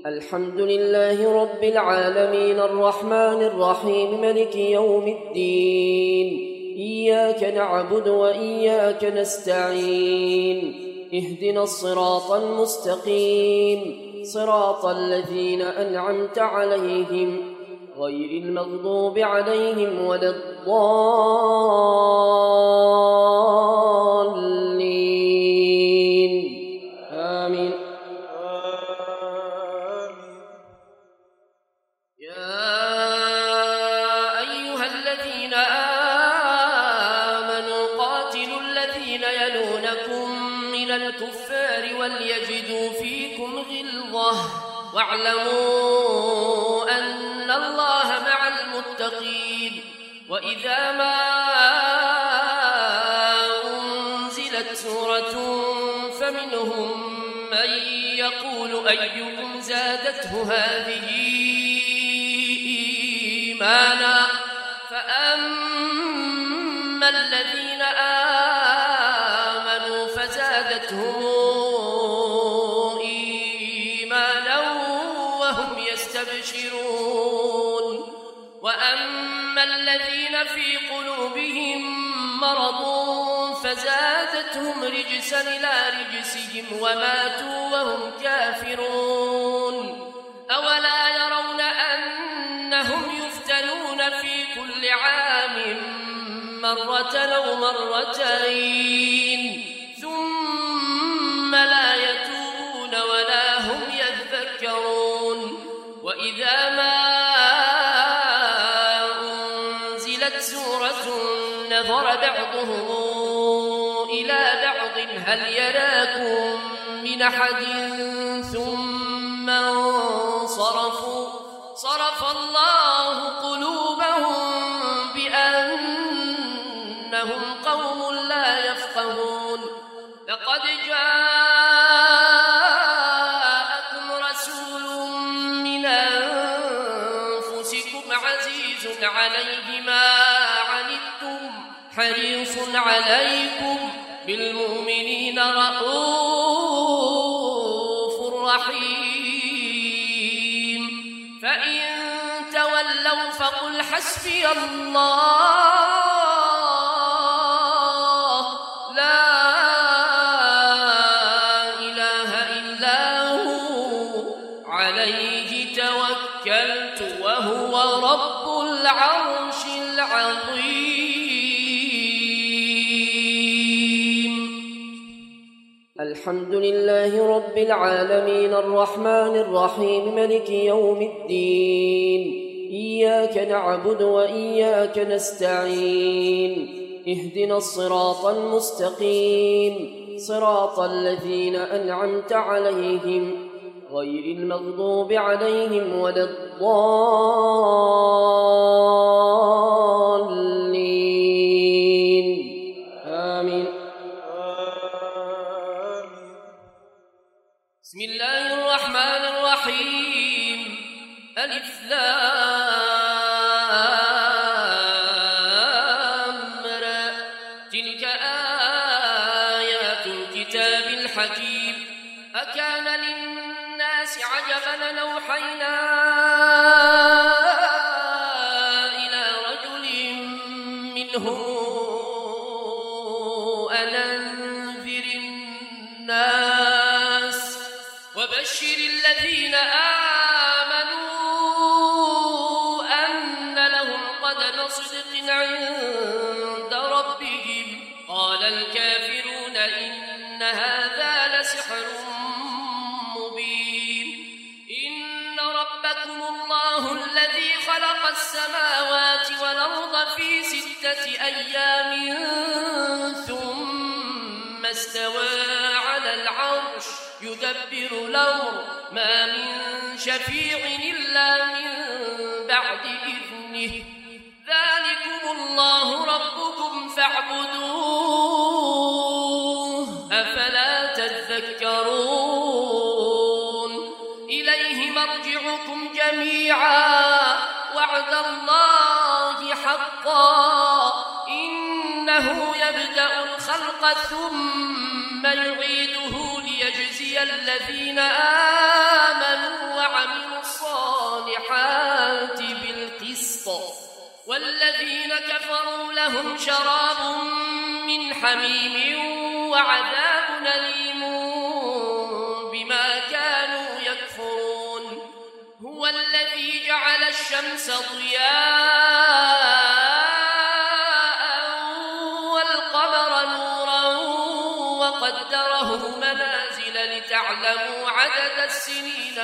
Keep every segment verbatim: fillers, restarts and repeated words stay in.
الحمد لله رب العالمين الرحمن الرحيم مالك يوم الدين. إياك نعبد وإياك نستعين. اهدنا الصراط المستقيم صراط الذين أنعمت عليهم غير المغضوب عليهم ولا الضالين. آمين. يا أيها الذين آمنوا قاتلوا الذين يلونكم من الكفار وليجدوا فيكم غلظة واعلموا أن الله مع المتقين. وإذا ما أنزلت سورة فمنهم من يقول أيكم زادته هذه إيمانا فأما الذين آمنوا فزادتهم إيمانا وهم يستبشرون. وأما الذين في قلوبهم مرض فزادتهم رجسا إلى رجسهم وماتوا وهم كافرون. أولا يرون أنهم يفتنون في كل عام مرة أو مرتين ثم لا يتوبون ولا هم يذكرون. وإذا ما أنزلت سورة نظر بعضهم إلى بعض هل يراكم من أحد ثم انصرفوا صرف الله قلوبهم بأنهم قوم لا يفقهون. لقد جاءكم رسول من أنفسكم عزيز عليه ما عنتم حريص عليكم بالمؤمنين رؤوف رحيم. فإن تولوا فقل حسبي الله لا إله إلا هو عليه توكلت وهو رب العرش العظيم. الحمد لله رب العالمين الرحمن الرحيم مالك يوم الدين. إياك نعبد وإياك نستعين. اهدنا الصراط المستقيم صراط الذين أنعمت عليهم غير المغضوب عليهم ولا الضالين. آمين. بسم الله الرحمن الرحيم. ألف لام را. تلك آيات الكتاب الحكيم. أكان للناس عجبا أن أوحينا إلى رجل منهم أن أنذر الناس وبشر الذين آمنوا أن لهم قدم صدق عند ربهم. قال الكافرون إن هذا لسحر مبين. إن ربكم الله الذي خلق السماوات والأرض في ستة أيام ثم استوى على العرش يدبر الأمر ما من شفيع إلا من بعد إذنه. ذلكم الله ربكم فاعبدوه أفلا تذكرون. إليه مرجعكم جميعا وعد الله حقا إنه يبدأ الخلق ثم يعيده ليجزي الذين آمنوا وعملوا القسط. والذين كفروا لهم شراب من حميم وعذاب أليم بما كانوا يكفرون. هو الذي جعل الشمس ضياء والقمر نورا وقدره منازل لتعلموا عدد السنين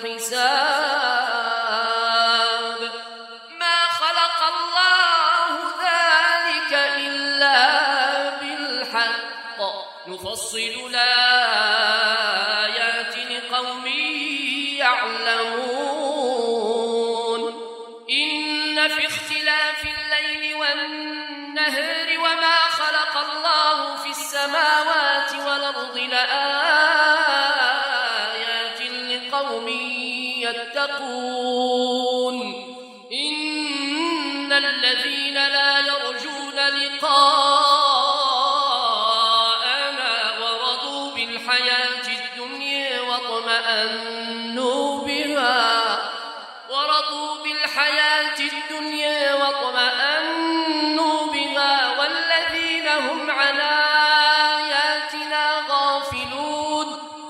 والحساب. ما خلق الله ذلك إلا بالحق نفصل الآيات لقوم يعلمون. إن في اختلاف الليل والنهار وما خلق الله في السماوات والأرض لآيات لقوم يتقون. إن الذين لا يرجون لقاءنا ورضوا بالحياة الدنيا واطمأنوا بها ورضوا بالحياة الدنيا واطمأنوا بها والذين هم عن آياتنا غافلون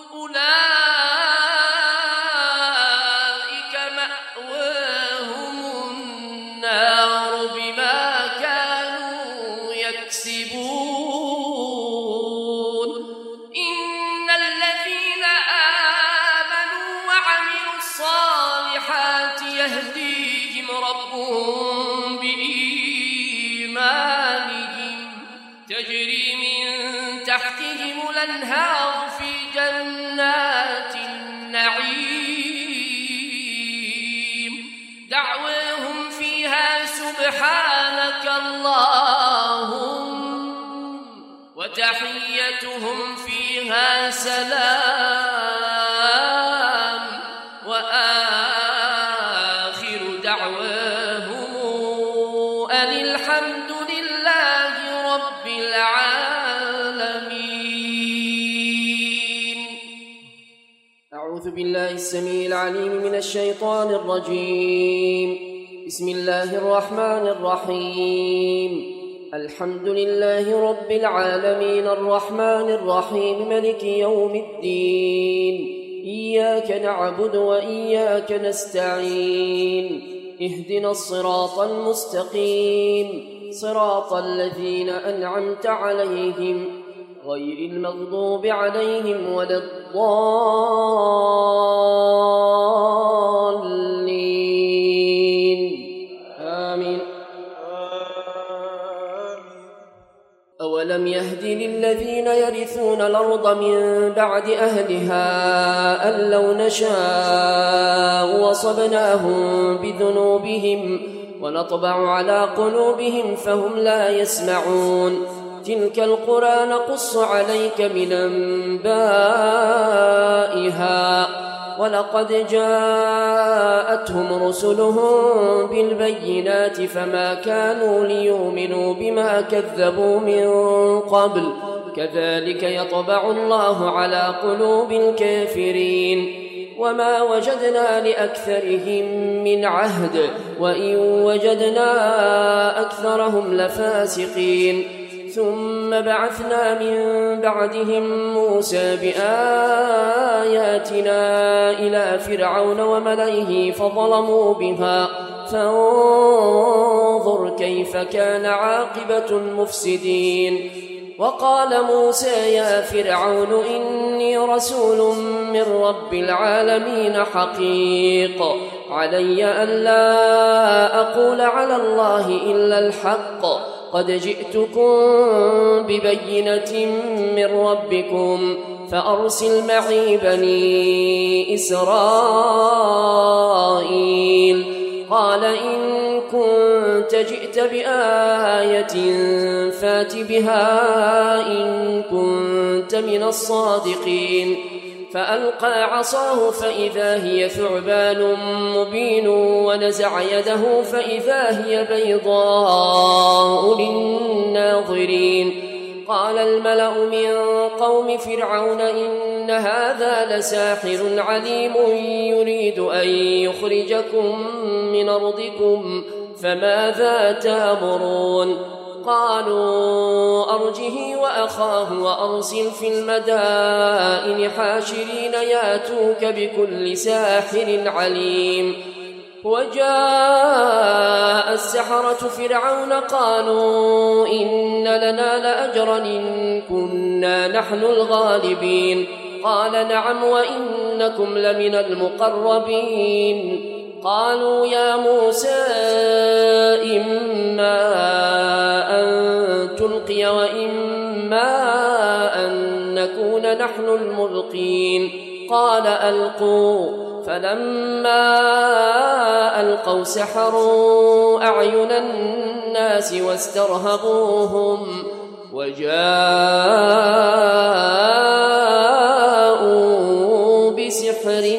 أولئك مأواهم النار بما كانوا يكسبون. إن الذين آمنوا وعملوا الصالحات يهديهم ربهم بإيمانهم تجري من تحتهم الأنهار في جنات النعيم دعواهم فيها سبحانك اللهم وتحيتهم فيها سلام وآخر دعواهم أن الحمد لله رب العالمين. أعوذ بالله السميع العليم من الشيطان الرجيم. بسم الله الرحمن الرحيم. الحمد لله رب العالمين الرحمن الرحيم ملك يوم الدين. إياك نعبد وإياك نستعين. اهدنا الصراط المستقيم صراط الذين أنعمت عليهم غير المغضوب عليهم ولا الضالين. آمين. أولم يهد للذين يرثون الأرض من بعد أهلها أن لو نشاء وصبناهم بذنوبهم ونطبع على قلوبهم فهم لا يسمعون. تلك القرى نقص عليك من أنبائها ولقد جاءتهم رسلهم بالبينات فما كانوا ليؤمنوا بما كذبوا من قبل كذلك يطبع الله على قلوب الكافرين. وما وجدنا لأكثرهم من عهد وإن وجدنا أكثرهم لفاسقين. ثم بعثنا من بعدهم موسى بآياتنا إلى فرعون وملئه فظلموا بها فانظر كيف كان عاقبة المفسدين. وقال موسى يا فرعون إني رسول من رب العالمين حقيق علي ألا أقول على الله إلا الحق قد جئتكم ببينة من ربكم فأرسل معي بني إسرائيل. قال إن كنت جئت بآية فات بها إن كنت من الصادقين. فألقى عصاه فإذا هي ثعبان مبين ونزع يده فإذا هي بيضاء للناظرين. قال الملأ من قوم فرعون إن هذا لساحر عليم يريد أن يخرجكم من أرضكم فماذا تأمرون؟ قالوا أرجه وأخاه وأرسل في المدائن حاشرين ياتوك بكل ساحر عليم. وجاء السحرة فرعون قالوا إن لنا لأجرا إن كنا نحن الغالبين. قال نعم وإنكم لمن المقربين. قالوا يا موسى إما أن تلقي وإما أن نكون نحن الملقين. قال ألقوا. فلما ألقوا سحروا أعين الناس واسترهبوهم وجاءوا بسحر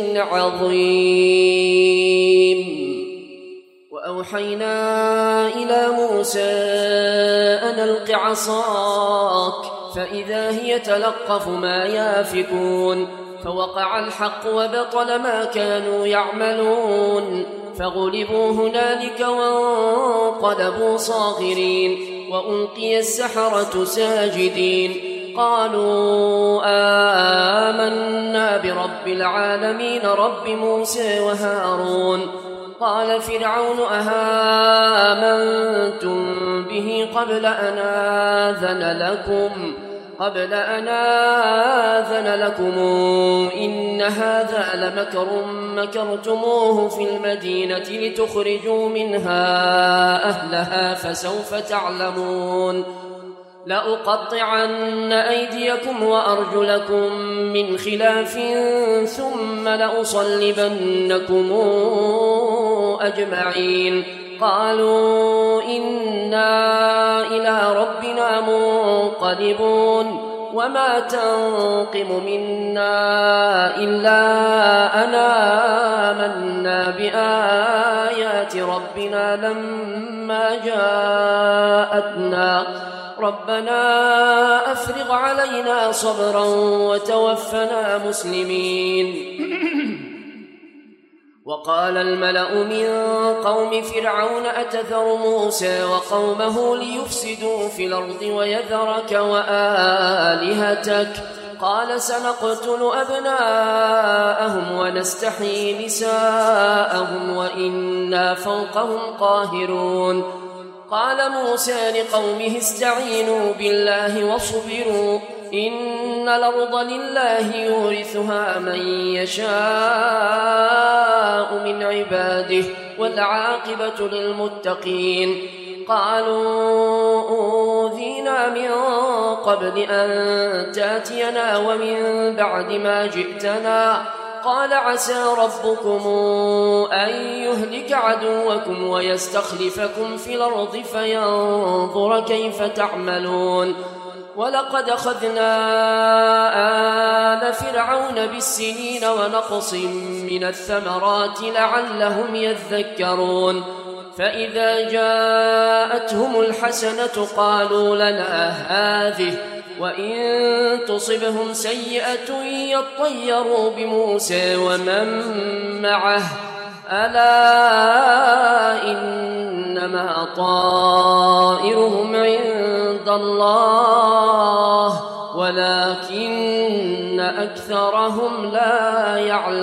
عظيم. وأوحينا إلى موسى أن ألق عصاك فإذا هي تلقف ما يافكون. فوقع الحق وبطل ما كانوا يعملون فغلبوا هنالك وانقلبوا صاغرين وألقي السحرة ساجدين. قالوا آمنا برب العالمين رب موسى وهارون. قال فرعون أهامنتم به قبل أن آذن لكم قبل أن آذن لكم إن هذا لمكر مكرتموه في المدينة لتخرجوا منها أهلها فسوف تعلمون. لأقطعن أيديكم وأرجلكم من خلاف ثم لأصلبنكم أجمعين. قالوا إنا إلى ربنا منقلبون. وما تنقم منا إلا أن آمنا بآيات ربنا لما جاءتنا ربنا أفرغ علينا صبرا وتوفنا مسلمين. وقال الملأ من قوم فرعون أتذر موسى وقومه ليفسدوا في الأرض ويذرك وآلهتك قال سنقتل أبناءهم ونستحيي نساءهم وإنا فوقهم قاهرون. قال موسى لقومه استعينوا بالله واصبروا إن الأرض لله يورثها من يشاء من عباده والعاقبة للمتقين. قالوا أوذينا من قبل أن تاتينا ومن بعد ما جئتنا قال عسى ربكم أن يهلك عدوكم ويستخلفكم في الأرض فينظر كيف تعملون. ولقد أخذنا آل فرعون بالسنين ونقص من الثمرات لعلهم يذكرون. فإذا جاءتهم الحسنة قالوا لنا هذه وإن تصبهم سيئة يطيروا بموسى ومن معه ألا إنما طائرهم عند الله ولكن أكثرهم لا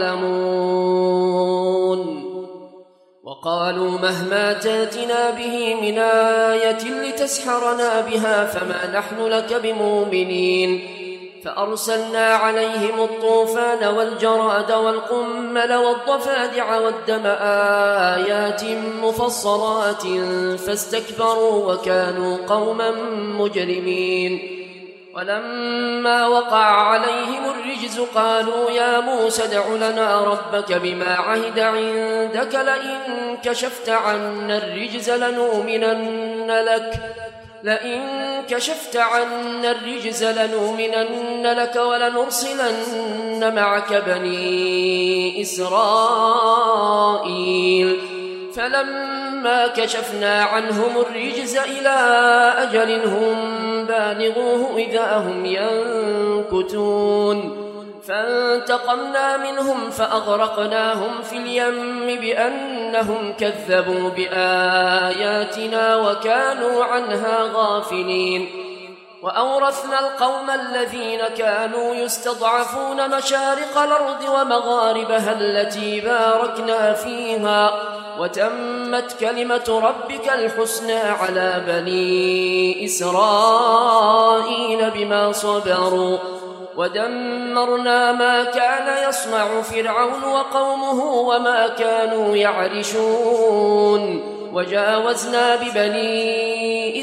يعلمون. وقالوا مهما تاتنا به من آية لتسحرنا بها فما نحن لك بمؤمنين. فأرسلنا عليهم الطوفان والجراد والقمل والضفادع والدم آيات مفصلات فاستكبروا وكانوا قوما مجرمين. ولما وقع عليهم الرجز قالوا يا موسى ادع لنا ربك بما عهد عندك لئن كشفت عنا الرجز لنؤمنن لك لئن كشفت عنا الرجز لنؤمنن لك ولنرسلن معك بني إسرائيل. فلما كشفنا عنهم الرجز إلى أجل هم بالغوه إذا هم ينكتون. فانتقمنا منهم فأغرقناهم في اليم بأن بأنهم كذبوا بآياتنا وكانوا عنها غافلين. وأورثنا القوم الذين كانوا يستضعفون مشارق الأرض ومغاربها التي باركنا فيها، وتمت كلمة ربك الحسنى على بني إسرائيل بما صبروا، ودمرنا ما كان يصنع فرعون وقومه وما كانوا يعرشون. وجاوزنا ببني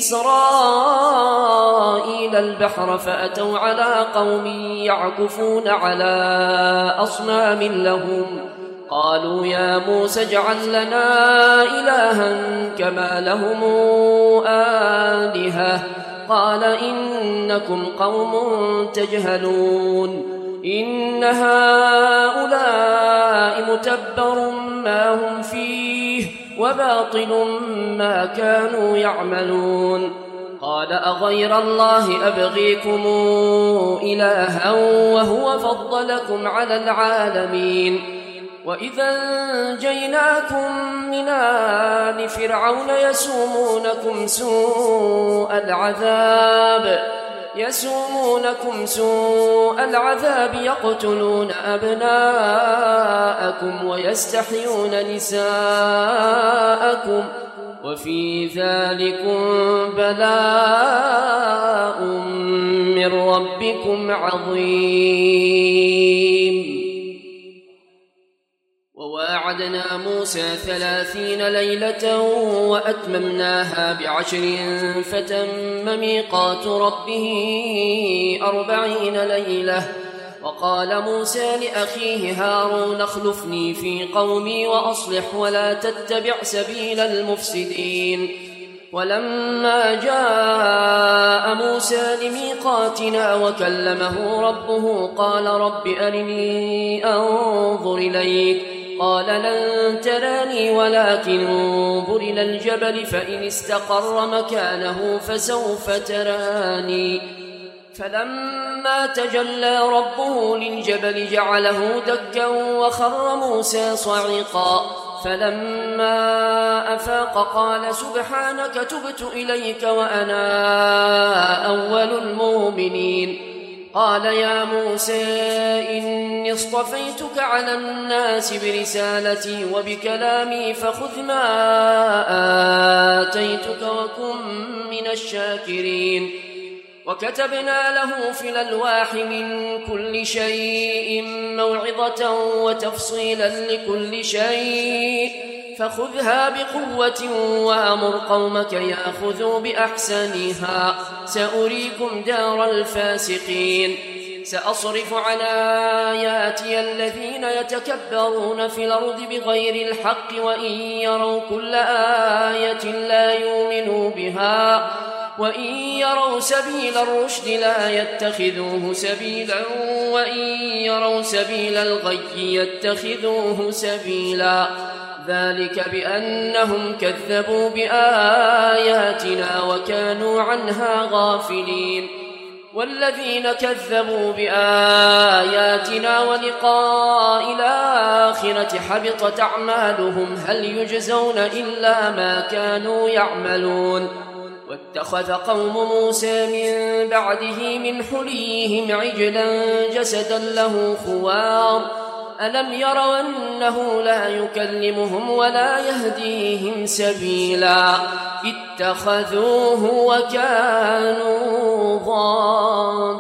إسرائيل البحر فأتوا على قوم يعكفون على أصنام لهم، قالوا يا موسى اجعل لنا إلها كما لهم آلهة، قال إنكم قوم تجهلون. إن هؤلاء متبر ما هم فيه وباطل ما كانوا يعملون. قال أغير الله أبغيكم إلها وهو فضلكم على العالمين. وإذا أنجيناكم من آل فرعون يسومونكم سوء العذاب يسومونكم سوء العذاب يقتلون أبناءكم ويستحيون نساءكم، وفي ذلكم بلاء من ربكم عظيم. وواعدنا موسى ثلاثين ليلة وأتممناها بعشر فتم ميقات ربه أربعين ليلة. وقال موسى لأخيه هارون اخلفني في قومي وأصلح ولا تتبع سبيل المفسدين. ولما جاء موسى لميقاتنا وكلمه ربه قال رب أرني أنظر إليك، قال لن تراني ولكن انظر إلى الجبل فإن استقر مكانه فسوف تراني. فلما تجلى ربه للجبل جعله دكا وخر موسى صعقا. فلما أفاق قال سبحانك تبت إليك وأنا أول المؤمنين. قال يا موسى إني اصطفيتك على الناس برسالتي وبكلامي فخذ ما آتيتك وكن من الشاكرين. وكتبنا له في الألواح من كل شيء موعظة وتفصيلا لكل شيء فخذها بقوة وأمر قومك يأخذوا بأحسنها سأريكم دار الفاسقين. سأصرف عن آياتي الذين يتكبرون في الأرض بغير الحق وإن يروا كل آية لا يؤمنوا بها وإن يروا سبيل الرشد لا يتخذوه سبيلا وإن يروا سبيل الغي يتخذوه سبيلا. ذلك بأنهم كذبوا بآياتنا وكانوا عنها غافلين. والذين كذبوا بآياتنا ولقاء الآخرة حبطت أعمالهم هل يجزون إلا ما كانوا يعملون. واتخذ قوم موسى من بعده من حليهم عجلا جسدا له خوار ألم يروا أنه لا يكلمهم ولا يهديهم سبيلا اتخذوه وكانوا ظالمين.